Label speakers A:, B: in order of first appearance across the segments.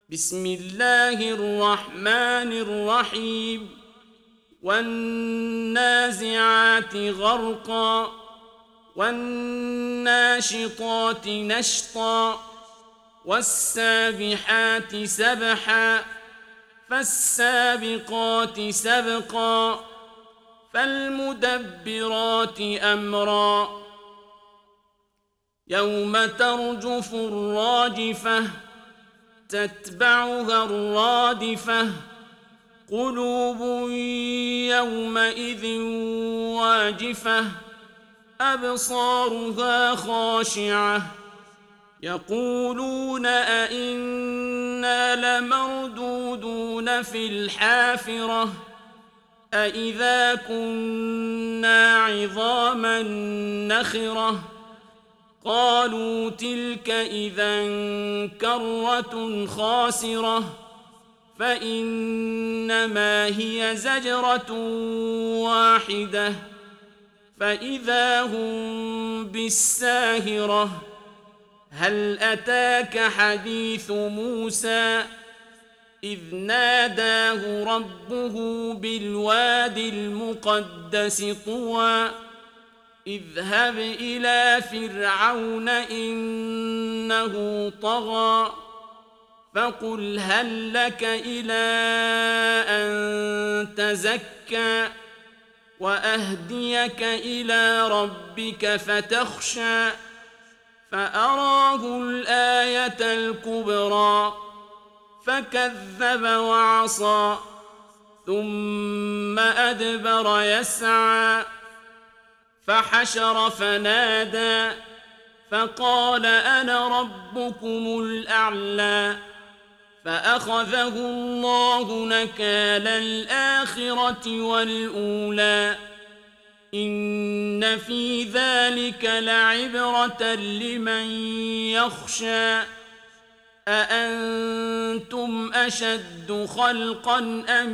A: بسم الله الرحمن الرحيم والنازعات غرقا والناشطات نشطا والسابحات سبحا فالسابقات سبقا فالمدبرات أمرا يوم ترجف الراجفة تتبعها الرادفة قلوب يومئذ واجفة أبصارها خاشعة يقولون أئنا لمردودون في الحافرة أئذا كنا عظاما نخرة قالوا تلك إذا كرة خاسرة فإنما هي زجرة واحدة فإذا هم بالساهرة هل أتاك حديث موسى إذ ناداه ربه بالواد المقدس طوى اذهب إلى فرعون إنه طغى فقل هل لك إلى أن تزكى وأهديك إلى ربك فتخشى فأراه الآية الكبرى فكذب وعصى ثم أدبر يسعى فحشر فنادى فقال أنا ربكم الأعلى فأخذه الله نكال الآخرة والأولى إن في ذلك لعبرة لمن يخشى أأنتم أشد خلقا أم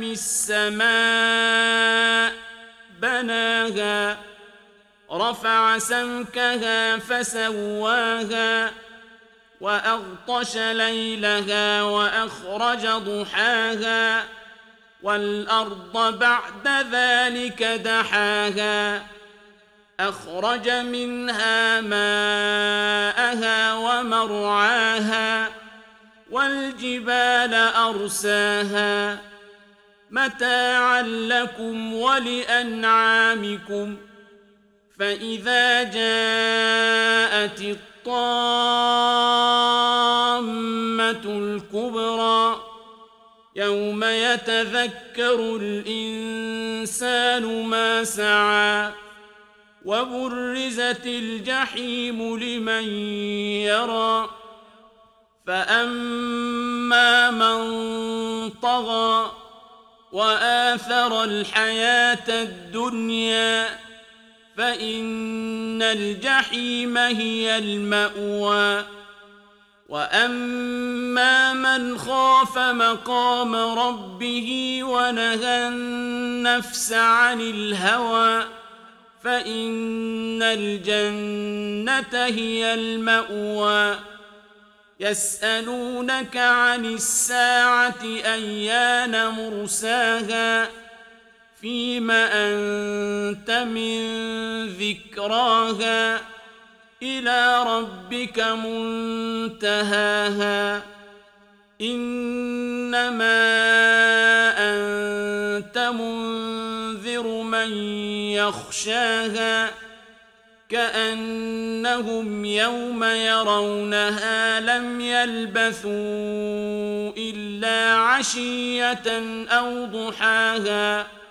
A: السماء بناها رفع سمكها فسواها وأغطش ليلها وأخرج ضحاها والأرض بعد ذلك دحاها أخرج منها ماءها ومرعاها والجبال أرساها متاعا لكم ولأنعامكم فإذا جاءت الطامة الكبرى يوم يتذكر الإنسان ما سعى وبرزت الجحيم لمن يرى فأما من طغى وآثر الحياة الدنيا فإن الجحيم هي المأوى وأما من خاف مقام ربه ونهى النفس عن الهوى فإن الجنة هي المأوى يسألونك عن الساعة أيان مرساها فيم أنت من ذكراها إلى ربك منتهاها إنما أنت منذر من يخشاها كأنهم يوم يرونها لم يلبثوا إلا عشية أو ضحاها